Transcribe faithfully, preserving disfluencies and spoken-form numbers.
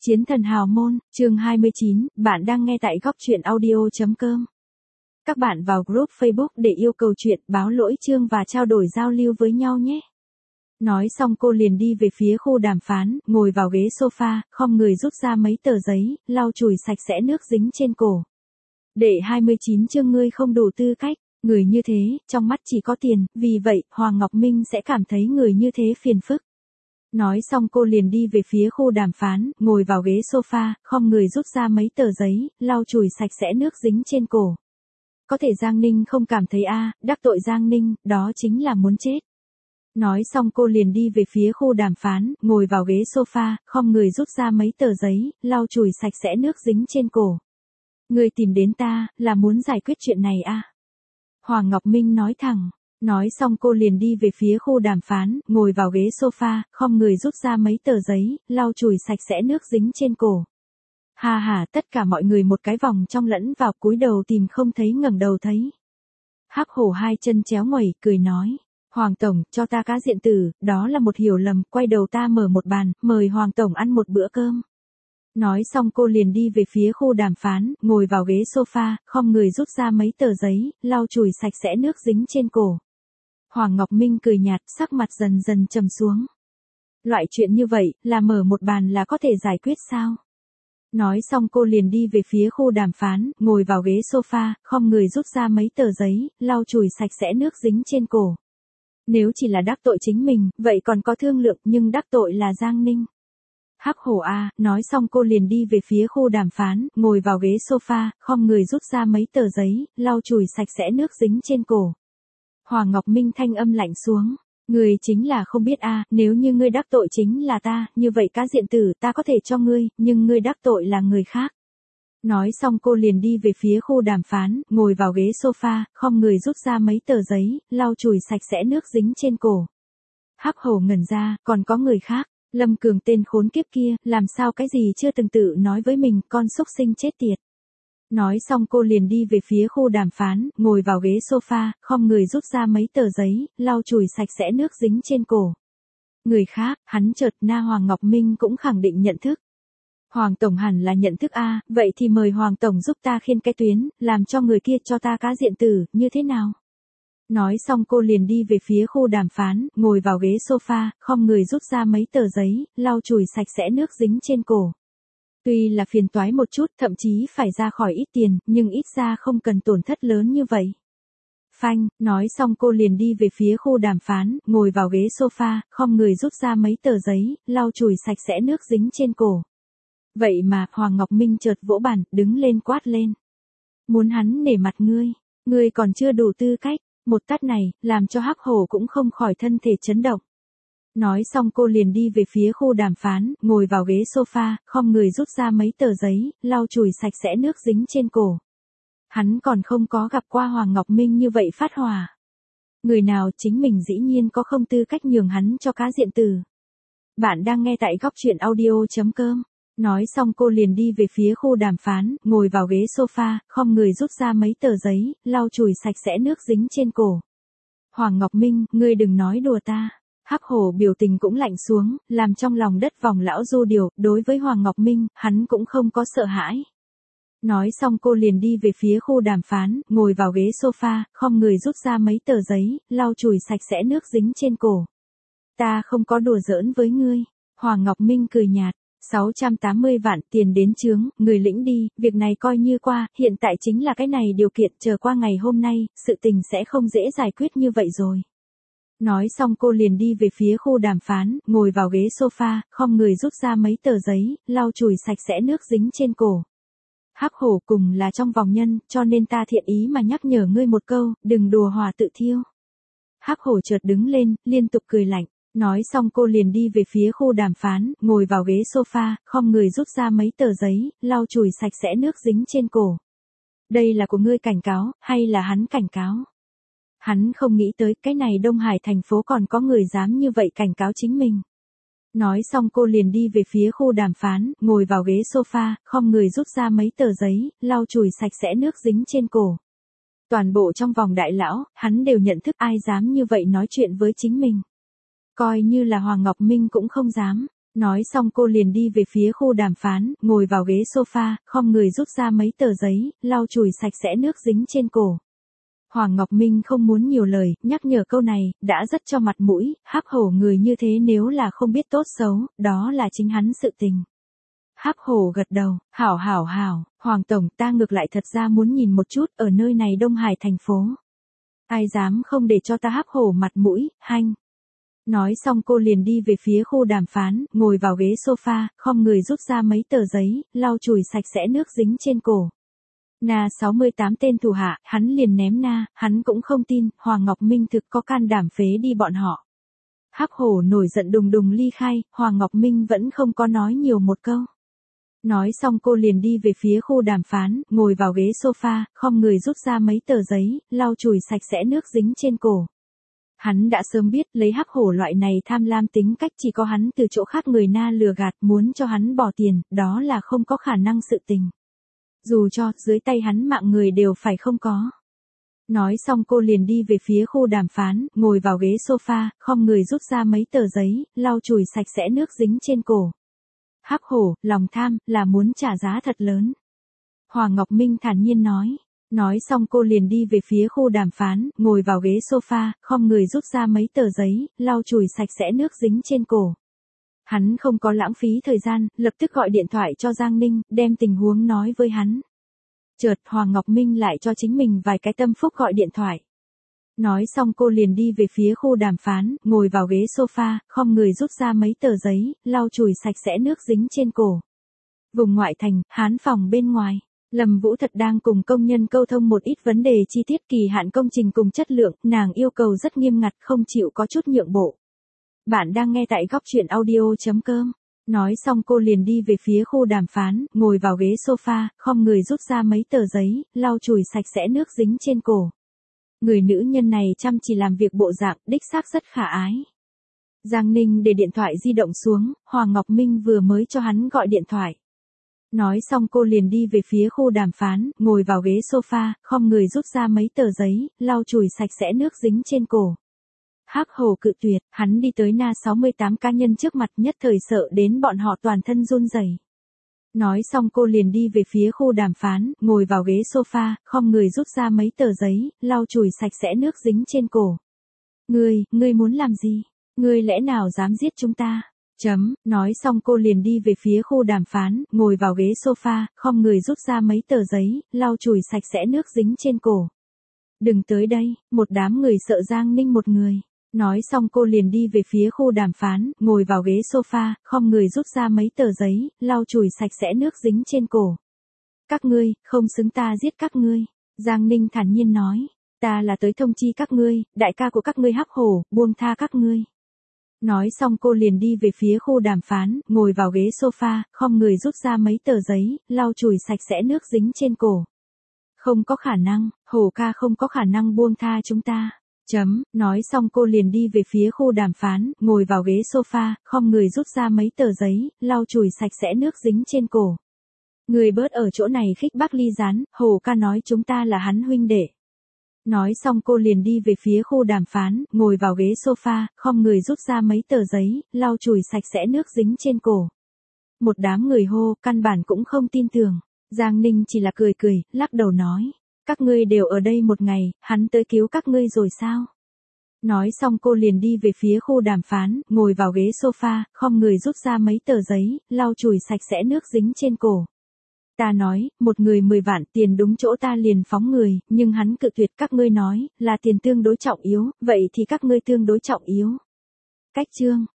Chiến thần hào môn, chương hai mươi chín, bạn đang nghe tại góc truyện audio chấm com. Các bạn vào group Facebook để yêu cầu chuyện, báo lỗi chương và trao đổi giao lưu với nhau nhé. Nói xong cô liền đi về phía khu đàm phán, ngồi vào ghế sofa, khom người rút ra mấy tờ giấy, lau chùi sạch sẽ nước dính trên cổ. Đệ hai mươi chín chương ngươi không đủ tư cách, người như thế, trong mắt chỉ có tiền, vì vậy, Hoàng Ngọc Minh sẽ cảm thấy người như thế phiền phức. Nói xong cô liền đi về phía khu đàm phán, ngồi vào ghế sofa, khom người rút ra mấy tờ giấy, lau chùi sạch sẽ nước dính trên cổ. Có thể Giang Ninh không cảm thấy a, à, đắc tội Giang Ninh, đó chính là muốn chết. Nói xong cô liền đi về phía khu đàm phán, ngồi vào ghế sofa, khom người rút ra mấy tờ giấy, lau chùi sạch sẽ nước dính trên cổ. Người tìm đến ta, là muốn giải quyết chuyện này a? À? Hoàng Ngọc Minh nói thẳng. Nói xong cô liền đi về phía khu đàm phán, ngồi vào ghế sofa, khom người rút ra mấy tờ giấy, lau chùi sạch sẽ nước dính trên cổ. Ha ha, tất cả mọi người một cái vòng trong lẫn vào, cúi đầu tìm không thấy ngẩng đầu thấy. Hắc Hổ hai chân chéo ngoẩy, cười nói. Hoàng Tổng, cho ta cá diện tử, đó là một hiểu lầm, quay đầu ta mở một bàn, mời Hoàng Tổng ăn một bữa cơm. Nói xong cô liền đi về phía khu đàm phán, ngồi vào ghế sofa, khom người rút ra mấy tờ giấy, lau chùi sạch sẽ nước dính trên cổ. Hoàng Ngọc Minh cười nhạt, sắc mặt dần dần trầm xuống. Loại chuyện như vậy, là mở một bàn là có thể giải quyết sao? Nói xong cô liền đi về phía khu đàm phán, ngồi vào ghế sofa, khom người rút ra mấy tờ giấy, lau chùi sạch sẽ nước dính trên cổ. Nếu chỉ là đắc tội chính mình, vậy còn có thương lượng, nhưng đắc tội là Giang Ninh. Hắc Hổ a, nói xong cô liền đi về phía khu đàm phán, ngồi vào ghế sofa, khom người rút ra mấy tờ giấy, lau chùi sạch sẽ nước dính trên cổ. Hoàng Ngọc Minh thanh âm lạnh xuống. Ngươi chính là không biết a, à, nếu như ngươi đắc tội chính là ta, như vậy cá diện tử ta có thể cho ngươi, nhưng ngươi đắc tội là người khác. Nói xong cô liền đi về phía khu đàm phán, ngồi vào ghế sofa, khom người rút ra mấy tờ giấy, lau chùi sạch sẽ nước dính trên cổ. Hắc Hổ ngẩn ra, còn có người khác. Lâm Cường tên khốn kiếp kia, làm sao cái gì chưa từng tự nói với mình, con xúc sinh chết tiệt. Nói xong cô liền đi về phía khu đàm phán, ngồi vào ghế sofa, khom người rút ra mấy tờ giấy, lau chùi sạch sẽ nước dính trên cổ. Người khác, hắn chợt na Hoàng Ngọc Minh cũng khẳng định nhận thức. Hoàng Tổng hẳn là nhận thức a, vậy thì mời Hoàng Tổng giúp ta khiên cái tuyến, làm cho người kia cho ta cá diện tử, như thế nào? Nói xong cô liền đi về phía khu đàm phán, ngồi vào ghế sofa, khom người rút ra mấy tờ giấy, lau chùi sạch sẽ nước dính trên cổ. Tuy là phiền toái một chút, thậm chí phải ra khỏi ít tiền, nhưng ít ra không cần tổn thất lớn như vậy. Phanh, nói xong cô liền đi về phía khu đàm phán, ngồi vào ghế sofa, khom người rút ra mấy tờ giấy, lau chùi sạch sẽ nước dính trên cổ. Vậy mà, Hoàng Ngọc Minh chợt vỗ bàn, đứng lên quát lên. Muốn hắn nể mặt ngươi, ngươi còn chưa đủ tư cách, một tát này, làm cho Hắc Hổ cũng không khỏi thân thể chấn động. Nói xong cô liền đi về phía khu đàm phán, ngồi vào ghế sofa, khom người rút ra mấy tờ giấy, lau chùi sạch sẽ nước dính trên cổ. Hắn còn không có gặp qua Hoàng Ngọc Minh như vậy phát hỏa. Người nào chính mình dĩ nhiên có không tư cách nhường hắn cho cá diện tử. Bạn đang nghe tại góc truyện audio chấm com. Nói xong cô liền đi về phía khu đàm phán, ngồi vào ghế sofa, khom người rút ra mấy tờ giấy, lau chùi sạch sẽ nước dính trên cổ. Hoàng Ngọc Minh, ngươi đừng nói đùa ta. Hắc Hổ biểu tình cũng lạnh xuống, làm trong lòng đất vòng lão du điều, đối với Hoàng Ngọc Minh, hắn cũng không có sợ hãi. Nói xong cô liền đi về phía khu đàm phán, ngồi vào ghế sofa, khom người rút ra mấy tờ giấy, lau chùi sạch sẽ nước dính trên cổ. Ta không có đùa giỡn với ngươi. Hoàng Ngọc Minh cười nhạt. sáu trăm tám mươi vạn tiền đến chướng, người lĩnh đi, việc này coi như qua, hiện tại chính là cái này điều kiện, chờ qua ngày hôm nay, sự tình sẽ không dễ giải quyết như vậy rồi. Nói xong cô liền đi về phía khu đàm phán, ngồi vào ghế sofa, khom người rút ra mấy tờ giấy, lau chùi sạch sẽ nước dính trên cổ. Hắc Hổ cùng là trong vòng nhân, cho nên ta thiện ý mà nhắc nhở ngươi một câu, đừng đùa hỏa tự thiêu. Hắc Hổ chợt đứng lên, liên tục cười lạnh. Nói xong cô liền đi về phía khu đàm phán, ngồi vào ghế sofa, khom người rút ra mấy tờ giấy, lau chùi sạch sẽ nước dính trên cổ. Đây là của ngươi cảnh cáo, hay là hắn cảnh cáo? Hắn không nghĩ tới cái này Đông Hải thành phố còn có người dám như vậy cảnh cáo chính mình. Nói xong cô liền đi về phía khu đàm phán, ngồi vào ghế sofa, khom người rút ra mấy tờ giấy, lau chùi sạch sẽ nước dính trên cổ. Toàn bộ trong vòng đại lão, hắn đều nhận thức ai dám như vậy nói chuyện với chính mình. Coi như là Hoàng Ngọc Minh cũng không dám. Nói xong cô liền đi về phía khu đàm phán, ngồi vào ghế sofa, khom người rút ra mấy tờ giấy, lau chùi sạch sẽ nước dính trên cổ. Hoàng Ngọc Minh không muốn nhiều lời, nhắc nhở câu này, đã rất cho mặt mũi, háp hổ người như thế nếu là không biết tốt xấu, đó là chính hắn sự tình. Háp hổ gật đầu, hảo hảo hảo, Hoàng Tổng ta ngược lại thật ra muốn nhìn một chút ở nơi này Đông Hải thành phố. Ai dám không để cho ta háp hổ mặt mũi, hanh. Nói xong cô liền đi về phía khu đàm phán, ngồi vào ghế sofa, khom người rút ra mấy tờ giấy, lau chùi sạch sẽ nước dính trên cổ. Na sáu mươi tám tên thủ hạ, hắn liền ném na, hắn cũng không tin, Hoàng Ngọc Minh thực có can đảm phế đi bọn họ. Háp hổ nổi giận đùng đùng ly khai, Hoàng Ngọc Minh vẫn không có nói nhiều một câu. Nói xong cô liền đi về phía khu đàm phán, ngồi vào ghế sofa, khom người rút ra mấy tờ giấy, lau chùi sạch sẽ nước dính trên cổ. Hắn đã sớm biết lấy háp hổ loại này tham lam tính cách chỉ có hắn từ chỗ khác người na lừa gạt muốn cho hắn bỏ tiền, đó là không có khả năng sự tình. Dù cho dưới tay hắn mạng người đều phải không có. Nói xong cô liền đi về phía khu đàm phán, ngồi vào ghế sofa, khom người rút ra mấy tờ giấy, lau chùi sạch sẽ nước dính trên cổ. Háp hổ, lòng tham, là muốn trả giá thật lớn. Hoàng Ngọc Minh thản nhiên nói. Nói xong cô liền đi về phía khu đàm phán, ngồi vào ghế sofa, khom người rút ra mấy tờ giấy, lau chùi sạch sẽ nước dính trên cổ. Hắn không có lãng phí thời gian, lập tức gọi điện thoại cho Giang Ninh, đem tình huống nói với hắn. Chợt Hoàng Ngọc Minh lại cho chính mình vài cái tâm phúc gọi điện thoại. Nói xong cô liền đi về phía khu đàm phán, ngồi vào ghế sofa, khom người rút ra mấy tờ giấy, lau chùi sạch sẽ nước dính trên cổ. Vùng ngoại thành, Hán phòng bên ngoài. Lâm Vũ Thật đang cùng công nhân câu thông một ít vấn đề chi tiết kỳ hạn công trình cùng chất lượng, nàng yêu cầu rất nghiêm ngặt không chịu có chút nhượng bộ. Bạn đang nghe tại góc truyện audio.com. Nói xong cô liền đi về phía khu đàm phán, ngồi vào ghế sofa, khom người rút ra mấy tờ giấy, lau chùi sạch sẽ nước dính trên cổ. Người nữ nhân này chăm chỉ làm việc bộ dạng, đích xác rất khả ái. Giang Ninh để điện thoại di động xuống, Hoàng Ngọc Minh vừa mới cho hắn gọi điện thoại. Nói xong cô liền đi về phía khu đàm phán, ngồi vào ghế sofa, khom người rút ra mấy tờ giấy, lau chùi sạch sẽ nước dính trên cổ. Háp hổ cự tuyệt, hắn đi tới Na sáu mươi tám cá nhân trước mặt nhất thời sợ đến bọn họ toàn thân run rẩy. Nói xong cô liền đi về phía khu đàm phán, ngồi vào ghế sofa, khom người rút ra mấy tờ giấy, lau chùi sạch sẽ nước dính trên cổ. Ngươi, ngươi muốn làm gì? Ngươi lẽ nào dám giết chúng ta? Chấm, nói xong cô liền đi về phía khu đàm phán, ngồi vào ghế sofa, khom người rút ra mấy tờ giấy, lau chùi sạch sẽ nước dính trên cổ. Đừng tới đây, một đám người sợ Giang Ninh một người. Nói xong cô liền đi về phía khu đàm phán, ngồi vào ghế sofa, khom người rút ra mấy tờ giấy, lau chùi sạch sẽ nước dính trên cổ. Các ngươi, không xứng ta giết các ngươi. Giang Ninh thản nhiên nói, ta là tới thông chi các ngươi, đại ca của các ngươi háp hổ, buông tha các ngươi. Nói xong cô liền đi về phía khu đàm phán, ngồi vào ghế sofa, khom người rút ra mấy tờ giấy, lau chùi sạch sẽ nước dính trên cổ. Không có khả năng, hổ ca không có khả năng buông tha chúng ta. Chấm, nói xong cô liền đi về phía khu đàm phán, ngồi vào ghế sofa, khom người rút ra mấy tờ giấy, lau chùi sạch sẽ nước dính trên cổ. Người bớt ở chỗ này khích bác ly gián, hổ ca nói chúng ta là hắn huynh đệ. Nói xong cô liền đi về phía khu đàm phán, ngồi vào ghế sofa, khom người rút ra mấy tờ giấy, lau chùi sạch sẽ nước dính trên cổ. Một đám người hô, căn bản cũng không tin tưởng. Giang Ninh chỉ là cười cười, lắc đầu nói. Các ngươi đều ở đây một ngày, hắn tới cứu các ngươi rồi sao? Nói xong cô liền đi về phía khu đàm phán, ngồi vào ghế sofa, khom người rút ra mấy tờ giấy, lau chùi sạch sẽ nước dính trên cổ. Ta nói, một người mười vạn tiền đúng chỗ ta liền phóng người, nhưng hắn cự tuyệt các ngươi nói, là tiền tương đối trọng yếu, vậy thì các ngươi tương đối trọng yếu. Cách chương.